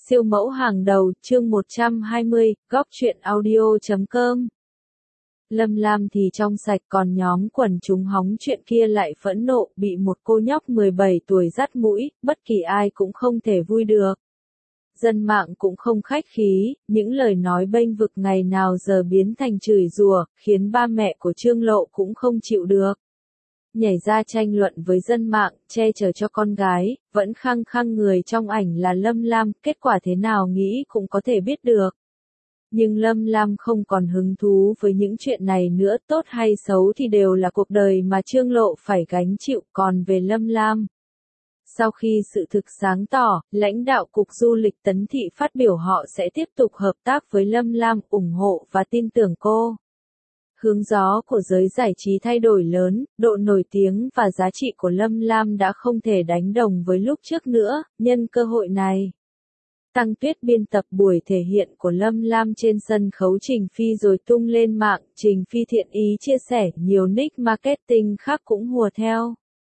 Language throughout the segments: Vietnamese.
Siêu mẫu hàng đầu, chương 120, góc truyện audio.com. Lâm Lam thì trong sạch, còn nhóm quần chúng hóng chuyện kia lại phẫn nộ, bị một cô nhóc 17 tuổi dắt mũi, bất kỳ ai cũng không thể vui được. Dân mạng cũng không khách khí, những lời nói bênh vực ngày nào giờ biến thành chửi rủa, khiến ba mẹ của Trương Lộ cũng không chịu được. Nhảy ra tranh luận với dân mạng, che chở cho con gái, vẫn khăng khăng người trong ảnh là Lâm Lam, kết quả thế nào nghĩ cũng có thể biết được. Nhưng Lâm Lam không còn hứng thú với những chuyện này nữa, tốt hay xấu thì đều là cuộc đời mà Trương Lộ phải gánh chịu, còn về Lâm Lam. Sau khi sự thực sáng tỏ, lãnh đạo Cục Du lịch Tấn Thị phát biểu họ sẽ tiếp tục hợp tác với Lâm Lam, ủng hộ và tin tưởng cô. Hướng gió của giới giải trí thay đổi lớn, độ nổi tiếng và giá trị của Lâm Lam đã không thể đánh đồng với lúc trước nữa, nhân cơ hội này. Tăng Tuyết biên tập buổi thể hiện của Lâm Lam trên sân khấu Trình Phi rồi tung lên mạng, Trình Phi thiện ý chia sẻ, nhiều nick marketing khác cũng hùa theo.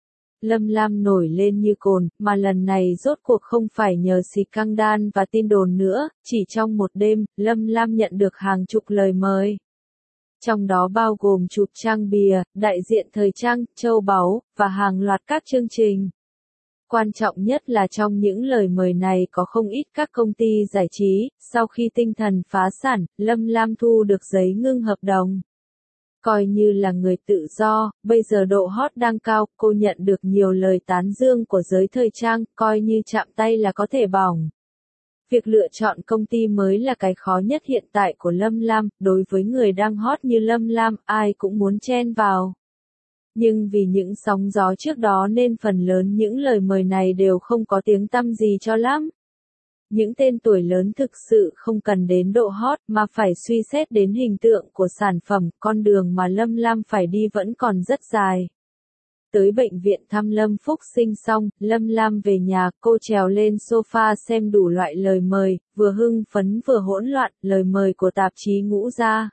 Lâm Lam nổi lên như cồn, mà lần này rốt cuộc không phải nhờ scandal và tin đồn nữa, chỉ trong một đêm, Lâm Lam nhận được hàng chục lời mời. Trong đó bao gồm chụp trang bìa, đại diện thời trang, châu báu, và hàng loạt các chương trình. Quan trọng nhất là trong những lời mời này có không ít các công ty giải trí, sau khi tinh thần phá sản, Lâm Lam thu được giấy ngưng hợp đồng. Coi như là người tự do, bây giờ độ hot đang cao, cô nhận được nhiều lời tán dương của giới thời trang, coi như chạm tay là có thể bỏng. Việc lựa chọn công ty mới là cái khó nhất hiện tại của Lâm Lam, đối với người đang hot như Lâm Lam, ai cũng muốn chen vào. Nhưng vì những sóng gió trước đó nên phần lớn những lời mời này đều không có tiếng tăm gì cho lắm. Những tên tuổi lớn thực sự không cần đến độ hot mà phải suy xét đến hình tượng của sản phẩm, con đường mà Lâm Lam phải đi vẫn còn rất dài. Tới bệnh viện thăm Lâm Phúc Sinh xong, Lâm Lam về nhà, cô trèo lên sofa xem đủ loại lời mời, vừa hưng phấn vừa hỗn loạn, lời mời của tạp chí Ngũ Gia.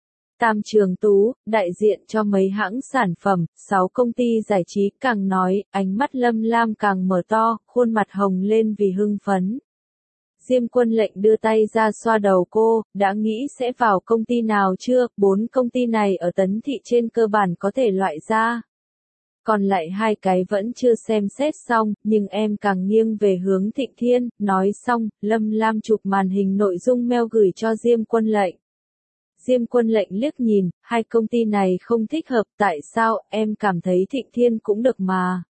Tam Trường Tú, đại diện cho mấy hãng sản phẩm, 6 công ty giải trí, càng nói, ánh mắt Lâm Lam càng mở to, khuôn mặt hồng lên vì hưng phấn. Diêm Quân Lệnh đưa tay ra xoa đầu cô, đã nghĩ sẽ vào công ty nào chưa, 4 công ty này ở Tấn Thị trên cơ bản có thể loại ra. Còn lại 2 cái vẫn chưa xem xét xong, nhưng em càng nghiêng về hướng Thịnh Thiên, nói xong, Lâm Lam chụp màn hình nội dung mail gửi cho Diêm Quân Lệnh. Diêm Quân Lệnh liếc nhìn, 2 công ty này không thích hợp, tại sao, em cảm thấy Thịnh Thiên cũng được mà.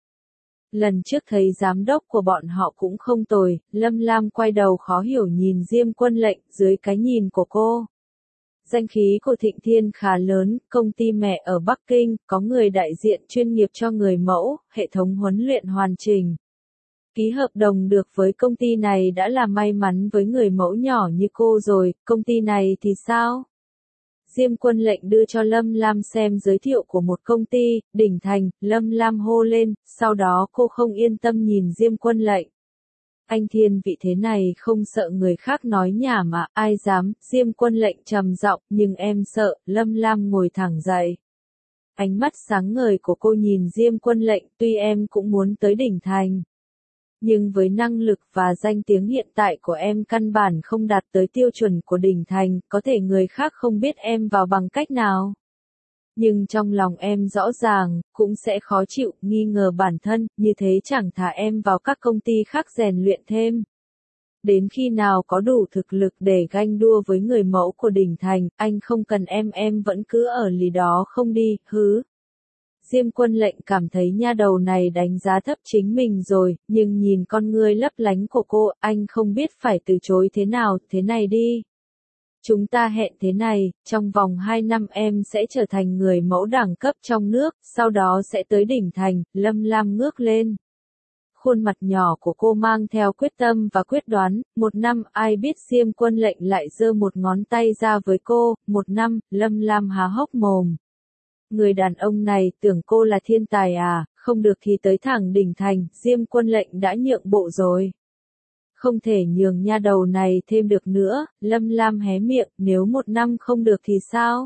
Lần trước thấy giám đốc của bọn họ cũng không tồi, Lâm Lam quay đầu khó hiểu nhìn Diêm Quân Lệnh, dưới cái nhìn của cô. Danh khí của Thịnh Thiên khá lớn, công ty mẹ ở Bắc Kinh, có người đại diện chuyên nghiệp cho người mẫu, hệ thống huấn luyện hoàn chỉnh. Ký hợp đồng được với công ty này đã là may mắn với người mẫu nhỏ như cô rồi, công ty này thì sao? Diêm Quân Lệnh đưa cho Lâm Lam xem giới thiệu của một công ty, Đỉnh Thành, Lâm Lam hô lên, sau đó cô không yên tâm nhìn Diêm Quân Lệnh. Anh thiên vị thế này không sợ người khác nói nhảm mà, ai dám, Diêm Quân Lệnh trầm giọng, nhưng em sợ, Lâm Lam ngồi thẳng dậy. Ánh mắt sáng ngời của cô nhìn Diêm Quân Lệnh, tuy em cũng muốn tới Đỉnh Thành. Nhưng với năng lực và danh tiếng hiện tại của em căn bản không đạt tới tiêu chuẩn của Đỉnh Thành, có thể người khác không biết em vào bằng cách nào. Nhưng trong lòng em rõ ràng, cũng sẽ khó chịu, nghi ngờ bản thân, như thế chẳng thà em vào các công ty khác rèn luyện thêm. Đến khi nào có đủ thực lực để ganh đua với người mẫu của Đỉnh Thành, anh không cần em vẫn cứ ở lì đó không đi, hứ. Diêm Quân Lệnh cảm thấy nha đầu này đánh giá thấp chính mình rồi, nhưng nhìn con ngươi lấp lánh của cô, anh không biết phải từ chối thế nào, thế này đi. Chúng ta hẹn thế này, trong vòng 2 năm em sẽ trở thành người mẫu đẳng cấp trong nước, sau đó sẽ tới Đỉnh Thành, Lâm Lam ngước lên. Khuôn mặt nhỏ của cô mang theo quyết tâm và quyết đoán, 1 năm, ai biết Diêm Quân Lệnh lại giơ một ngón tay ra với cô, 1 năm, Lâm Lam há hốc mồm. Người đàn ông này tưởng cô là thiên tài à, không được thì tới thẳng Đỉnh Thành, Diêm Quân Lệnh đã nhượng bộ rồi. Không thể nhường nha đầu này thêm được nữa, Lâm Lam hé miệng, nếu 1 năm không được thì sao?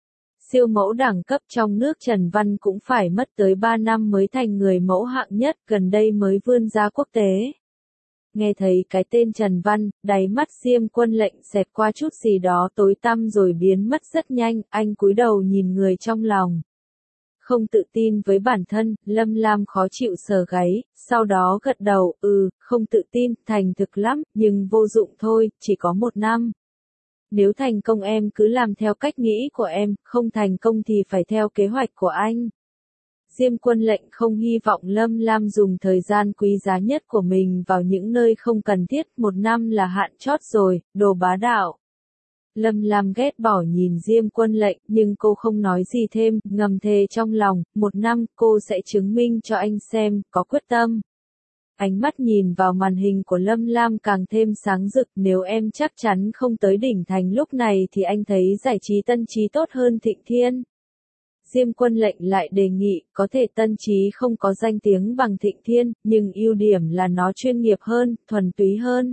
Siêu mẫu đẳng cấp trong nước Trần Văn cũng phải mất tới 3 năm mới thành người mẫu hạng nhất, gần đây mới vươn ra quốc tế. nghe thấy cái tên Trần Văn, đáy mắt Diêm Quân Lệnh xẹt qua chút gì đó tối tăm rồi biến mất rất nhanh, anh cúi đầu nhìn người trong lòng. Không tự tin với bản thân, Lâm Lam khó chịu sờ gáy, sau đó gật đầu, không tự tin, thành thực lắm, nhưng vô dụng thôi, chỉ có 1 năm. Nếu thành công em cứ làm theo cách nghĩ của em, không thành công thì phải theo kế hoạch của anh. Diêm Quân Lệnh không hy vọng Lâm Lam dùng thời gian quý giá nhất của mình vào những nơi không cần thiết, 1 năm là hạn chót rồi, đồ bá đạo. Lâm Lam ghét bỏ nhìn Diêm Quân Lệnh, nhưng cô không nói gì thêm, ngầm thề trong lòng, 1 năm cô sẽ chứng minh cho anh xem, có quyết tâm. Ánh mắt nhìn vào màn hình của Lâm Lam càng thêm sáng rực, nếu em chắc chắn không tới đỉnh thành lúc này thì anh thấy giải trí Tân Chí tốt hơn Thịnh Thiên. Diêm Quân Lệnh lại đề nghị, có thể Tân Chí không có danh tiếng bằng Thịnh Thiên, nhưng ưu điểm là nó chuyên nghiệp hơn, thuần túy hơn.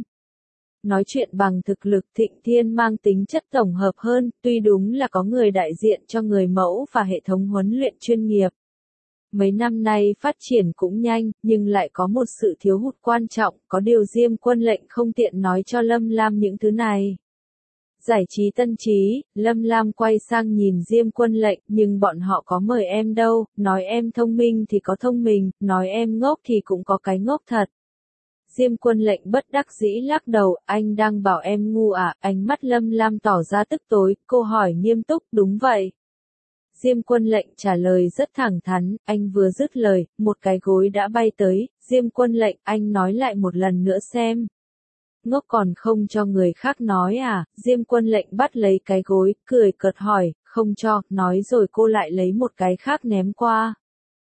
Nói chuyện bằng thực lực, Thịnh Thiên mang tính chất tổng hợp hơn, tuy đúng là có người đại diện cho người mẫu và hệ thống huấn luyện chuyên nghiệp. Mấy năm nay phát triển cũng nhanh, nhưng lại có một sự thiếu hụt quan trọng, có điều Diêm Quân Lệnh không tiện nói cho Lâm Lam những thứ này. Giải trí Tân Chí, Lâm Lam quay sang nhìn Diêm Quân Lệnh, nhưng bọn họ có mời em đâu, nói em thông minh thì có thông minh, nói em ngốc thì cũng có cái ngốc thật. Diêm Quân Lệnh bất đắc dĩ lắc đầu, anh đang bảo em ngu à, ánh mắt Lâm Lam tỏ ra tức tối, cô hỏi nghiêm túc, đúng vậy. Diêm Quân Lệnh trả lời rất thẳng thắn, anh vừa dứt lời, một cái gối đã bay tới, Diêm Quân Lệnh, anh nói lại một lần nữa xem. Ngốc còn không cho người khác nói à, Diêm Quân Lệnh bắt lấy cái gối, cười cợt hỏi, không cho, nói rồi cô lại lấy một cái khác ném qua.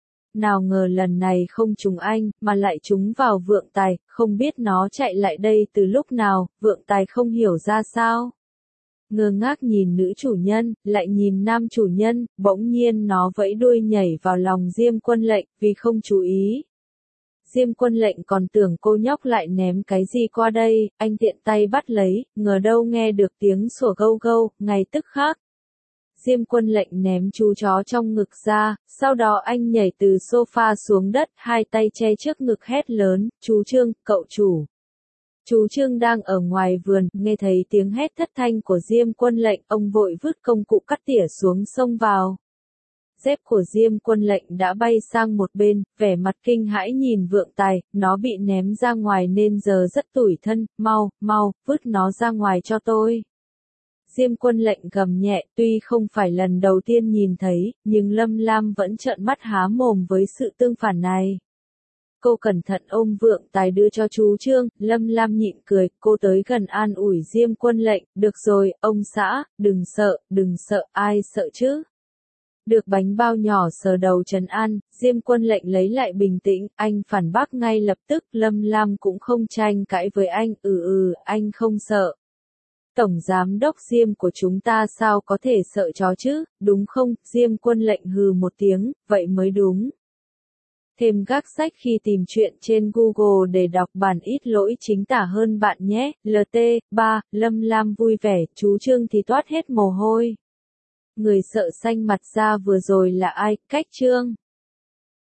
Nào ngờ lần này không trúng anh, mà lại trúng vào Vượng Tài, không biết nó chạy lại đây từ lúc nào, Vượng Tài không hiểu ra sao. Ngơ ngác nhìn nữ chủ nhân, lại nhìn nam chủ nhân, bỗng nhiên nó vẫy đuôi nhảy vào lòng Diêm Quân Lệnh, vì không chú ý. Diêm Quân Lệnh còn tưởng cô nhóc lại ném cái gì qua đây, anh tiện tay bắt lấy, ngờ đâu nghe được tiếng sủa gâu gâu, ngay tức khắc. Diêm Quân Lệnh ném chú chó trong ngực ra, sau đó anh nhảy từ sofa xuống đất, hai tay che trước ngực hét lớn, chú Trương, cậu chủ. Chú Trương đang ở ngoài vườn, nghe thấy tiếng hét thất thanh của Diêm Quân Lệnh, ông vội vứt công cụ cắt tỉa xuống xông vào. Dép của Diêm Quân Lệnh đã bay sang một bên, vẻ mặt kinh hãi nhìn Vượng Tài, nó bị ném ra ngoài nên giờ rất tủi thân, mau, vứt nó ra ngoài cho tôi. Diêm Quân Lệnh gầm nhẹ, tuy không phải lần đầu tiên nhìn thấy, nhưng Lâm Lam vẫn trợn mắt há mồm với sự tương phản này. Cô cẩn thận ôm Vượng Tài đưa cho chú Trương, Lâm Lam nhịn cười, cô tới gần an ủi Diêm Quân Lệnh, được rồi, ông xã, đừng sợ, ai sợ chứ. Được bánh bao nhỏ sờ đầu trấn an, Diêm Quân Lệnh lấy lại bình tĩnh, anh phản bác ngay lập tức, Lâm Lam cũng không tranh cãi với anh, anh không sợ. Tổng giám đốc Diêm của chúng ta sao có thể sợ chó chứ, đúng không? Diêm Quân Lệnh hừ một tiếng, vậy mới đúng. Thêm gác sách khi tìm chuyện trên Google để đọc bản ít lỗi chính tả hơn bạn nhé. LT3, Lâm Lam vui vẻ, chú Trương thì toát hết mồ hôi. Người sợ xanh mặt ra vừa rồi là ai? Cách Trương.